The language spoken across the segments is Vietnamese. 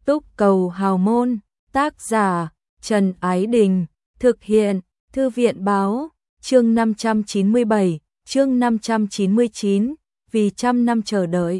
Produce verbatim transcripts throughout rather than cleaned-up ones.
Túc cầu hào môn, tác giả Trần Ái Đình, thực hiện Thư viện Báo, chương năm trăm chín mươi bảy, chương năm trăm chín mươi chín, vì trăm năm chờ đợi.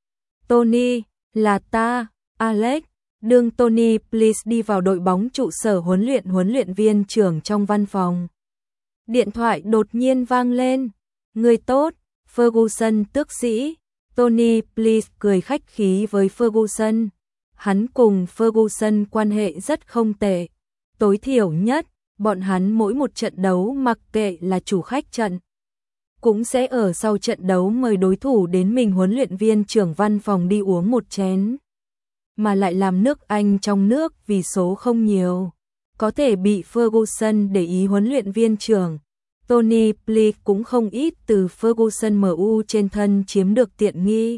Tony, là ta, Alex, đương Tony please đi vào đội bóng trụ sở huấn luyện huấn luyện viên trưởng trong văn phòng. Điện thoại đột nhiên vang lên, người tốt, Ferguson tước sĩ. Tony please cười khách khí với Ferguson. Hắn cùng Ferguson quan hệ rất không tệ. Tối thiểu nhất, bọn hắn mỗi một trận đấu mặc kệ là chủ khách trận, cũng sẽ ở sau trận đấu mời đối thủ đến mình huấn luyện viên trưởng văn phòng đi uống một chén. Mà lại làm nước Anh trong nước vì số không nhiều, có thể bị Ferguson để ý huấn luyện viên trưởng. Tony please cũng không ít từ Ferguson em u trên thân chiếm được tiện nghi.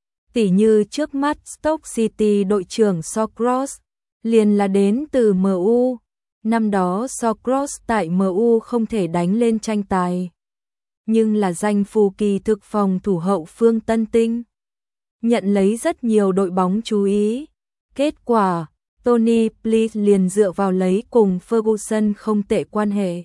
Tỉ như trước mắt Stoke City đội trưởng Shawcross, liền là đến từ em u. Năm đó Shawcross tại em u không thể đánh lên tranh tài, nhưng là danh phù kỳ thực phòng thủ hậu phương Tân Tinh, nhận lấy rất nhiều đội bóng chú ý. Kết quả, Tony please liền dựa vào lấy cùng Ferguson không tệ quan hệ,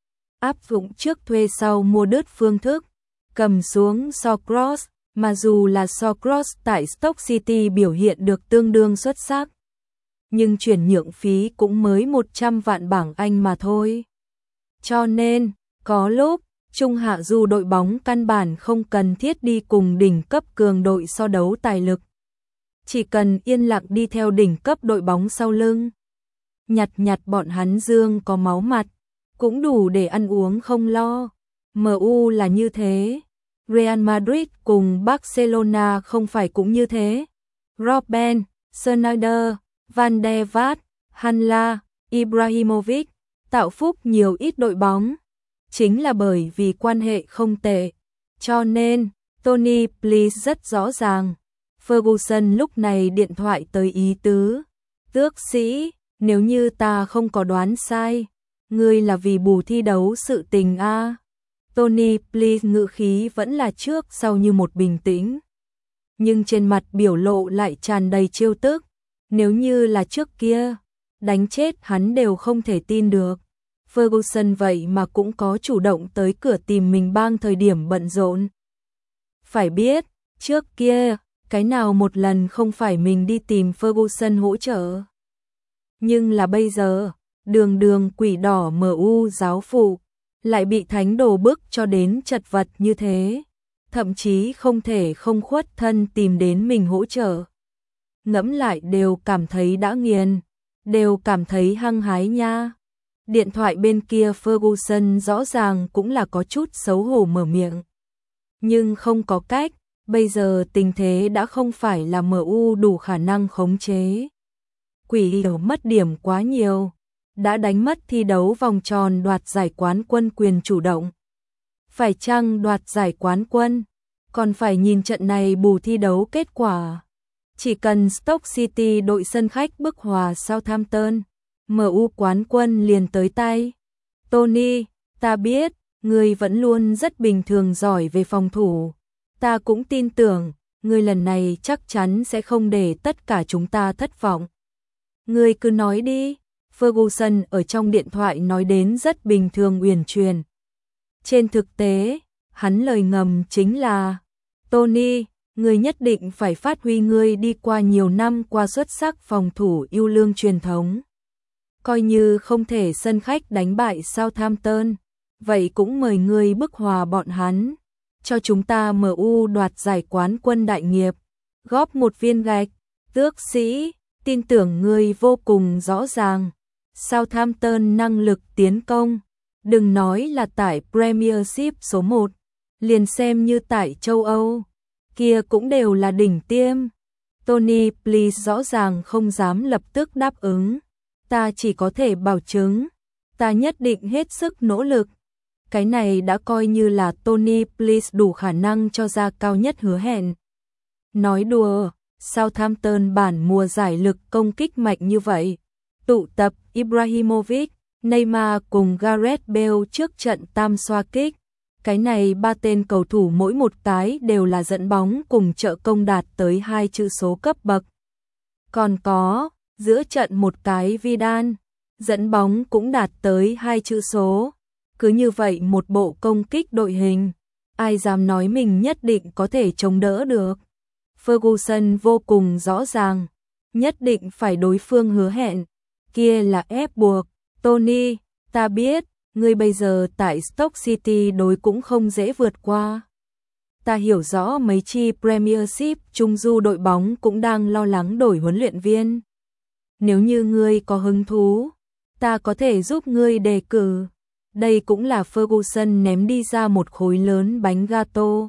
áp dụng trước thuê sau mua đứt phương thức, cầm xuống Shawcross. Mà dù là Shawcross tại Stoke City biểu hiện được tương đương xuất sắc, nhưng chuyển nhượng phí cũng mới một trăm vạn bảng Anh mà thôi. Cho nên, có lúc, trung hạ du đội bóng căn bản không cần thiết đi cùng đỉnh cấp cường đội so đấu tài lực. Chỉ cần yên lặng đi theo đỉnh cấp đội bóng sau lưng. Nhặt nhặt bọn hắn dương có máu mặt, cũng đủ để ăn uống không lo. em u là như thế. Real Madrid cùng Barcelona không phải cũng như thế. Robben, Sneijder, Van der Vaart, Hanla, Ibrahimovic tạo phúc nhiều ít đội bóng. Chính là bởi vì quan hệ không tệ. Cho nên, Tony please rất rõ ràng. Ferguson lúc này điện thoại tới ý tứ. Tước sĩ, nếu như ta không có đoán sai, ngươi là vì bù thi đấu sự tình a. À? Tony please ngữ khí vẫn là trước sau như một bình tĩnh, nhưng trên mặt biểu lộ lại tràn đầy trêu tức. Nếu như là trước kia, đánh chết hắn đều không thể tin được. Ferguson vậy mà cũng có chủ động tới cửa tìm mình bang thời điểm bận rộn. Phải biết, trước kia, cái nào một lần không phải mình đi tìm Ferguson hỗ trợ. Nhưng là bây giờ, đường đường quỷ đỏ em u giáo phụ, lại bị thánh đồ bức cho đến chật vật như thế, thậm chí không thể không khuất thân tìm đến mình hỗ trợ. Ngẫm lại đều cảm thấy đã nghiền, đều cảm thấy hăng hái nha. Điện thoại bên kia Ferguson rõ ràng cũng là có chút xấu hổ mở miệng. Nhưng không có cách, bây giờ tình thế đã không phải là em u đủ khả năng khống chế. Quỷ đỏ mất điểm quá nhiều, đã đánh mất thi đấu vòng tròn đoạt giải quán quân quyền chủ động. Phải chăng đoạt giải quán quân, còn phải nhìn trận này bù thi đấu kết quả. Chỉ cần Stoke City đội sân khách bức hòa Southampton, em u quán quân liền tới tay. Tony, ta biết, ngươi vẫn luôn rất bình thường giỏi về phòng thủ. Ta cũng tin tưởng, ngươi lần này chắc chắn sẽ không để tất cả chúng ta thất vọng. Ngươi cứ nói đi. Ferguson ở trong điện thoại nói đến rất bình thường uyển chuyển. Trên thực tế, hắn lời ngầm chính là: Tony, ngươi nhất định phải phát huy ngươi đi qua nhiều năm qua xuất sắc phòng thủ yêu lương truyền thống. Coi như không thể sân khách đánh bại Southampton, vậy cũng mời ngươi bức hòa bọn hắn, cho chúng ta em u đoạt giải quán quân đại nghiệp, góp một viên gạch. Tước sĩ, tin tưởng ngươi vô cùng rõ ràng. Southampton năng lực tiến công, đừng nói là tại Premiership số một, liền xem như tại châu Âu, kia cũng đều là đỉnh tiêm. Tony please rõ ràng không dám lập tức đáp ứng. Ta chỉ có thể bảo chứng, ta nhất định hết sức nỗ lực. Cái này đã coi như là Tony please đủ khả năng cho ra cao nhất hứa hẹn. Nói đùa, Southampton bản mùa giải lực công kích mạnh như vậy, tụ tập Ibrahimovic, Neymar cùng Gareth Bale trước trận tam xoa kích. Cái này ba tên cầu thủ mỗi một cái đều là dẫn bóng cùng trợ công đạt tới hai chữ số cấp bậc. Còn có, giữa trận một cái Vidal, dẫn bóng cũng đạt tới hai chữ số. Cứ như vậy một bộ công kích đội hình, ai dám nói mình nhất định có thể chống đỡ được. Ferguson vô cùng rõ ràng, nhất định phải đối phương hứa hẹn, kia là ép buộc. Tony, ta biết, ngươi bây giờ tại Stoke City đối cũng không dễ vượt qua. Ta hiểu rõ mấy chi Premiership trung du đội bóng cũng đang lo lắng đổi huấn luyện viên. Nếu như ngươi có hứng thú, ta có thể giúp ngươi đề cử. Đây cũng là Ferguson ném đi ra một khối lớn bánh gato.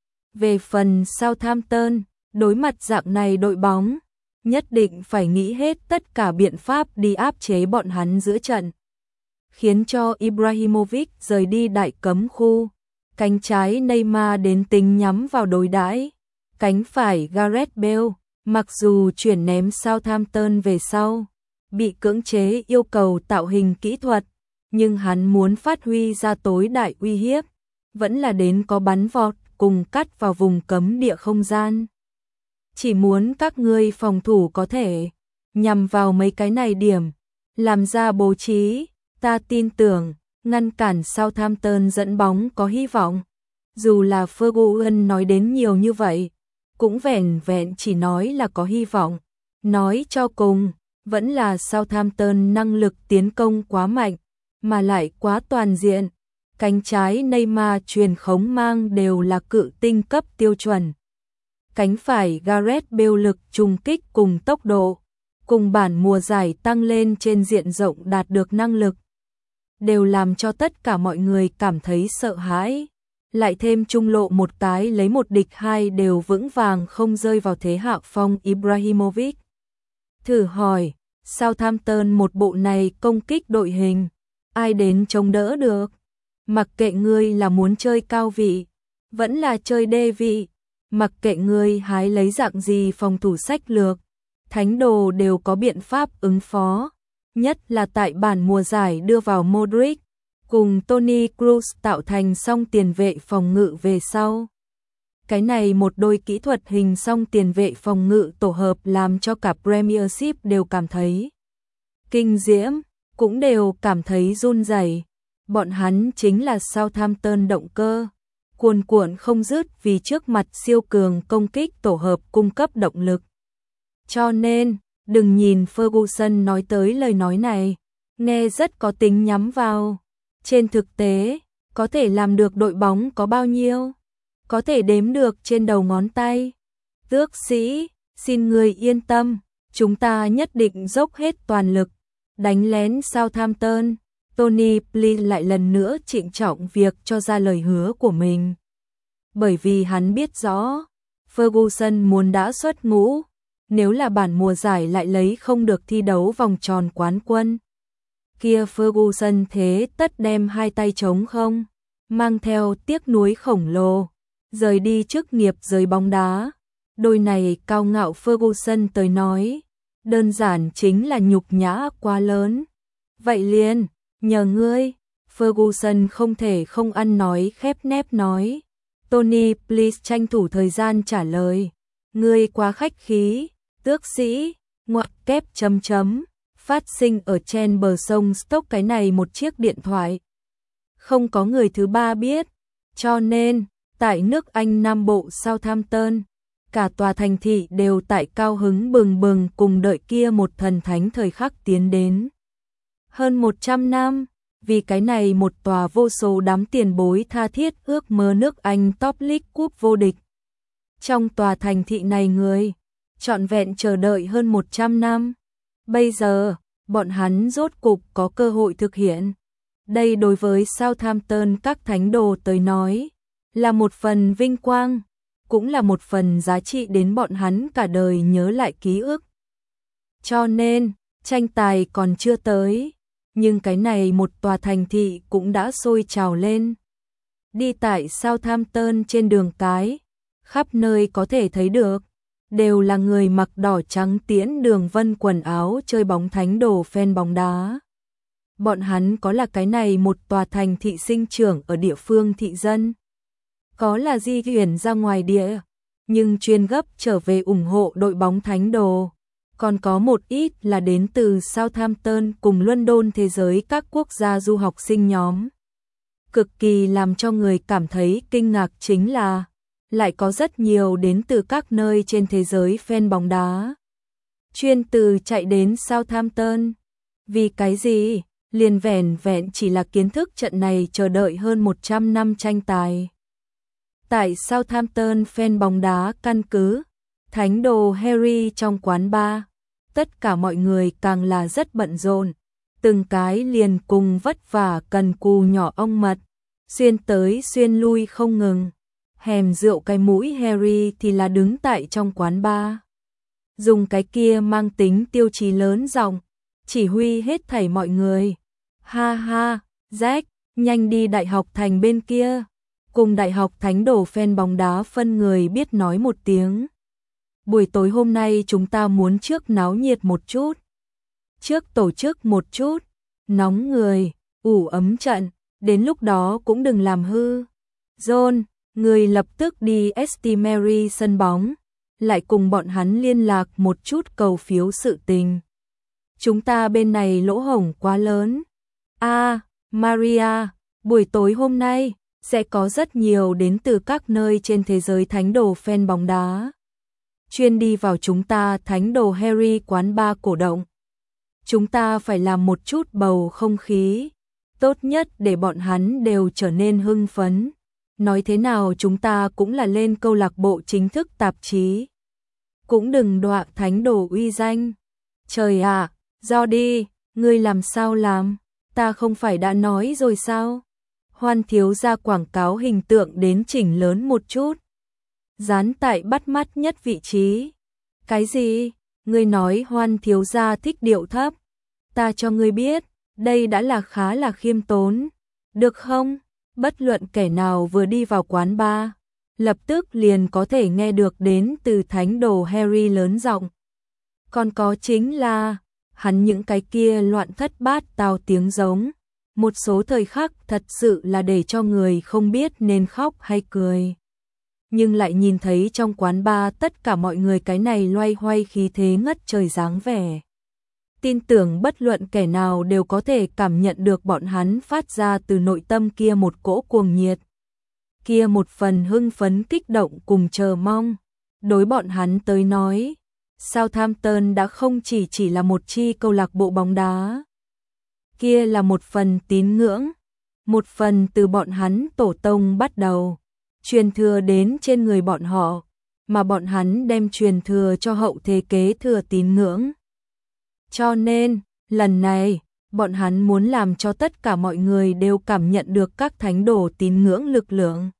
Về phần Southampton, đối mặt dạng này đội bóng, nhất định phải nghĩ hết tất cả biện pháp đi áp chế bọn hắn giữa trận, khiến cho Ibrahimovic rời đi đại cấm khu. Cánh trái Neymar đến tính nhắm vào đối đãi, cánh phải Gareth Bale, mặc dù chuyển ném Southampton về sau, bị cưỡng chế yêu cầu tạo hình kỹ thuật, nhưng hắn muốn phát huy ra tối đại uy hiếp, vẫn là đến có bắn vọt cùng cắt vào vùng cấm địa không gian. Chỉ muốn các ngươi phòng thủ có thể nhằm vào mấy cái này điểm, làm ra bố trí, ta tin tưởng ngăn cản Southampton dẫn bóng có hy vọng. Dù là Ferguson nói đến nhiều như vậy, cũng vẻn vẹn chỉ nói là có hy vọng. Nói cho cùng, vẫn là Southampton năng lực tiến công quá mạnh, mà lại quá toàn diện. Cánh trái Neymar truyền khống mang đều là cự tinh cấp tiêu chuẩn. Cánh phải Gareth Bale lực trùng kích cùng tốc độ, cùng bản mùa giải tăng lên trên diện rộng đạt được năng lực, đều làm cho tất cả mọi người cảm thấy sợ hãi. Lại thêm trung lộ một cái lấy một địch hai đều vững vàng không rơi vào thế hạ phong Ibrahimovic. Thử hỏi, Southampton một bộ này công kích đội hình, ai đến chống đỡ được? Mặc kệ ngươi là muốn chơi cao vị, vẫn là chơi đê vị, mặc kệ ngươi hái lấy dạng gì phòng thủ sách lược, thánh đồ đều có biện pháp ứng phó. Nhất là tại bản mùa giải đưa vào Modric cùng Toni Kroos tạo thành song tiền vệ phòng ngự về sau. Cái này một đôi kỹ thuật hình song tiền vệ phòng ngự tổ hợp làm cho cả Premiership đều cảm thấy kinh diễm, cũng đều cảm thấy run rẩy. Bọn hắn chính là Southampton động cơ, cuồn cuộn không dứt vì trước mặt siêu cường công kích tổ hợp cung cấp động lực. Cho nên, đừng nhìn Ferguson nói tới lời nói này, nghe rất có tính nhắm vào. Trên thực tế, có thể làm được đội bóng có bao nhiêu? Có thể đếm được trên đầu ngón tay. Tước sĩ, xin người yên tâm, chúng ta nhất định dốc hết toàn lực, đánh lén Southampton. Tony Please lại lần nữa trịnh trọng việc cho ra lời hứa của mình. Bởi vì hắn biết rõ, Ferguson muốn đã xuất ngũ, nếu là bản mùa giải lại lấy không được thi đấu vòng tròn quán quân, kia Ferguson thế tất đem hai tay trống không, mang theo tiếc nuối khổng lồ, rời đi chức nghiệp giới bóng đá. Đôi này cao ngạo Ferguson tới nói, đơn giản chính là nhục nhã quá lớn. Vậy liền, nhờ ngươi, Ferguson không thể không ăn nói khép nép nói. Tony Please tranh thủ thời gian trả lời, ngươi quá khách khí. Tước sĩ, ngoặc kép chấm chấm, phát sinh ở trên bờ sông Stoke cái này một chiếc điện thoại. Không có người thứ ba biết, cho nên, tại nước Anh Nam Bộ Southampton, cả tòa thành thị đều tại cao hứng bừng bừng cùng đợi kia một thần thánh thời khắc tiến đến. Hơn một trăm năm, vì cái này một tòa vô số đám tiền bối tha thiết ước mơ nước Anh Top League cúp vô địch. Trong tòa thành thị này người trọn vẹn chờ đợi hơn một trăm năm. Bây giờ, bọn hắn rốt cục có cơ hội thực hiện. Đây đối với Southampton các thánh đồ tới nói, là một phần vinh quang, cũng là một phần giá trị đến bọn hắn cả đời nhớ lại ký ức. Cho nên, tranh tài còn chưa tới, nhưng cái này một tòa thành thị cũng đã sôi trào lên. Đi tại Southampton trên đường cái, khắp nơi có thể thấy được, đều là người mặc đỏ trắng tiễn đường vân quần áo chơi bóng thánh đồ fan bóng đá. Bọn hắn có là cái này một tòa thành thị sinh trưởng ở địa phương thị dân, có là di chuyển ra ngoài địa, nhưng chuyên gấp trở về ủng hộ đội bóng thánh đồ, còn có một ít là đến từ Southampton cùng London thế giới các quốc gia du học sinh nhóm. Cực kỳ làm cho người cảm thấy kinh ngạc chính là lại có rất nhiều đến từ các nơi trên thế giới fan bóng đá. Chuyên từ chạy đến Southampton. Vì cái gì? Liền vẻn vẹn chỉ là kiến thức trận này chờ đợi hơn một trăm năm tranh tài. Tại Southampton fan bóng đá căn cứ, thánh đồ Harry trong quán bar. Tất cả mọi người càng là rất bận rộn, từng cái liền cùng vất vả cần cù nhỏ ong mật, xuyên tới xuyên lui không ngừng. Hèm rượu cái mũi Harry thì là đứng tại trong quán bar, dùng cái kia mang tính tiêu chí lớn giọng chỉ huy hết thảy mọi người. Ha ha, Jack, nhanh đi đại học thành bên kia, cùng đại học thánh đồ fan bóng đá phân người biết nói một tiếng. Buổi tối hôm nay chúng ta muốn trước náo nhiệt một chút, trước tổ chức một chút, nóng người, ủ ấm trận, đến lúc đó cũng đừng làm hư. John, người lập tức đi St Mary sân bóng, lại cùng bọn hắn liên lạc một chút cầu phiếu sự tình. Chúng ta bên này lỗ hổng quá lớn. À, Maria, buổi tối hôm nay sẽ có rất nhiều đến từ các nơi trên thế giới thánh đồ fan bóng đá. Chuyên đi vào chúng ta thánh đồ Harry quán bar cổ động. Chúng ta phải làm một chút bầu không khí, tốt nhất để bọn hắn đều trở nên hưng phấn. Nói thế nào chúng ta cũng là lên câu lạc bộ chính thức tạp chí. Cũng đừng đọa thánh đồ uy danh. Trời ạ, à, Jordi, ngươi làm sao làm? Ta không phải đã nói rồi sao? Hoan thiếu gia quảng cáo hình tượng đến chỉnh lớn một chút. Dán tại bắt mắt nhất vị trí. Cái gì? Ngươi nói Hoan thiếu gia thích điệu thấp. Ta cho ngươi biết, đây đã là khá là khiêm tốn. Được không? Bất luận kẻ nào vừa đi vào quán bar, lập tức liền có thể nghe được đến từ thánh đồ Harry lớn giọng. Còn có chính là, hắn những cái kia loạn thất bát tao tiếng giống. Một số thời khắc thật sự là để cho người không biết nên khóc hay cười. Nhưng lại nhìn thấy trong quán bar tất cả mọi người cái này loay hoay khí thế ngất trời dáng vẻ. Tin tưởng bất luận kẻ nào đều có thể cảm nhận được bọn hắn phát ra từ nội tâm kia một cỗ cuồng nhiệt. Kia một phần hưng phấn kích động cùng chờ mong. Đối bọn hắn tới nói, Southampton đã không chỉ chỉ là một chi câu lạc bộ bóng đá. Kia là một phần tín ngưỡng, một phần từ bọn hắn tổ tông bắt đầu, truyền thừa đến trên người bọn họ, mà bọn hắn đem truyền thừa cho hậu thế kế thừa tín ngưỡng. Cho nên, lần này, bọn hắn muốn làm cho tất cả mọi người đều cảm nhận được các thánh đồ tín ngưỡng lực lượng.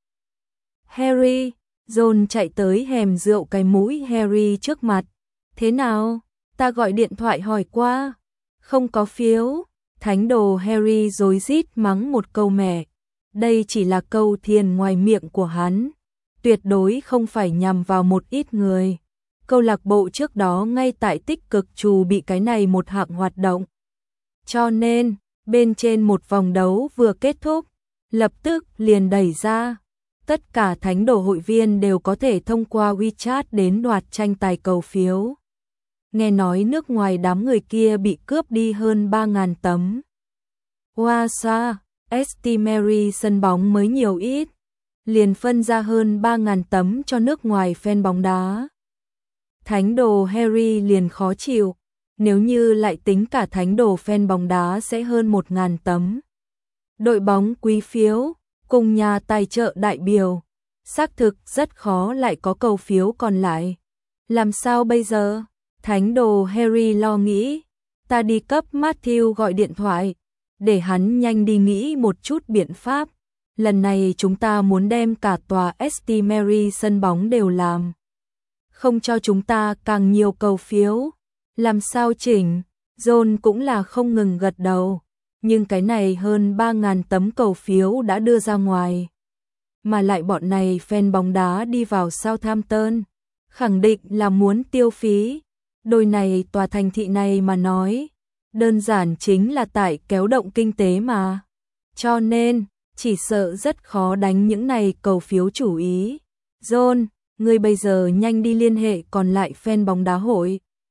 Harry, John chạy tới hèm rượu cái mũi Harry trước mặt. Thế nào? Ta gọi điện thoại hỏi qua. Không có phiếu. Thánh đồ Harry rối rít mắng một câu mẹ. Đây chỉ là câu thiền ngoài miệng của hắn. Tuyệt đối không phải nhằm vào một ít người. Câu lạc bộ trước đó ngay tại tích cực trù bị cái này một hạng hoạt động. Cho nên, bên trên một vòng đấu vừa kết thúc, lập tức liền đẩy ra. Tất cả thánh đồ hội viên đều có thể thông qua WeChat đến đoạt tranh tài cầu phiếu. Nghe nói nước ngoài đám người kia bị cướp đi hơn ba nghìn tấm. Wow xa, St Mary sân bóng mới nhiều ít. Liền phân ra hơn ba nghìn tấm cho nước ngoài fan bóng đá. Thánh đồ Harry liền khó chịu. Nếu như lại tính cả thánh đồ fan bóng đá sẽ hơn một nghìn tấm. Đội bóng quý phiếu, cùng nhà tài trợ đại biểu. Xác thực rất khó lại có cầu phiếu còn lại. Làm sao bây giờ? Thánh đồ Harry lo nghĩ. Ta đi cấp Matthew gọi điện thoại. Để hắn nhanh đi nghĩ một chút biện pháp. Lần này chúng ta muốn đem cả tòa St Mary sân bóng đều làm. Không cho chúng ta càng nhiều cầu phiếu. Làm sao chỉnh? John cũng là không ngừng gật đầu. Nhưng cái này hơn ba nghìn tấm cầu phiếu đã đưa ra ngoài. Mà lại bọn này fan bóng đá đi vào Southampton. Khẳng định là muốn tiêu phí. Đôi này tòa thành thị này mà nói. Đơn giản chính là tại kéo động kinh tế mà. Cho nên, chỉ sợ rất khó đánh những này cầu phiếu chủ ý. John, ngươi bây giờ nhanh đi liên hệ còn lại fan bóng đá hội.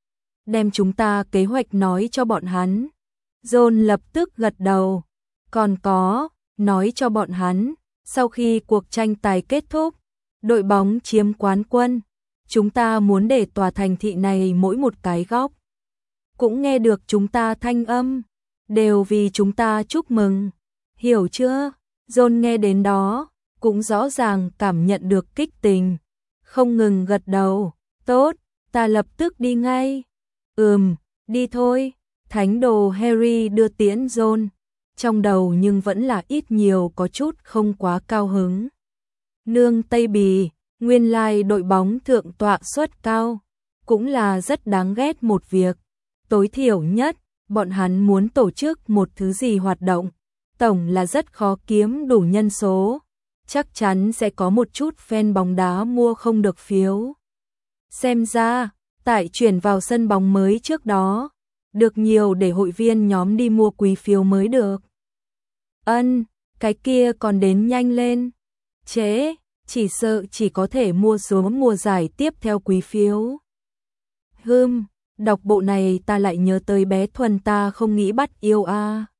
đem chúng ta kế hoạch nói cho bọn hắn. John lập tức gật đầu. Còn có, nói cho bọn hắn, sau khi cuộc tranh tài kết thúc, đội bóng chiếm quán quân, chúng ta muốn để tòa thành thị này mỗi một cái góc cũng nghe được chúng ta thanh âm, đều vì chúng ta chúc mừng. Hiểu chưa? John nghe đến đó, cũng rõ ràng cảm nhận được kích tình, không ngừng gật đầu. Tốt, ta lập tức đi ngay. Ừm, đi thôi. Thánh đồ Harry đưa tiễn John, trong đầu nhưng vẫn là ít nhiều có chút không quá cao hứng. Nương Tây Bì, nguyên lai đội bóng thượng tọa suất cao, cũng là rất đáng ghét một việc. Tối thiểu nhất, bọn hắn muốn tổ chức một thứ gì hoạt động, tổng là rất khó kiếm đủ nhân số, chắc chắn sẽ có một chút fan bóng đá mua không được phiếu. Xem ra, tại chuyển vào sân bóng mới trước đó, được nhiều để hội viên nhóm đi mua quý phiếu mới được. Ân, cái kia còn đến nhanh lên. Chế, chỉ sợ chỉ có thể mua số mùa giải tiếp theo quý phiếu. Hừm, đọc bộ này ta lại nhớ tới bé Thuần ta không nghĩ bắt yêu a. À.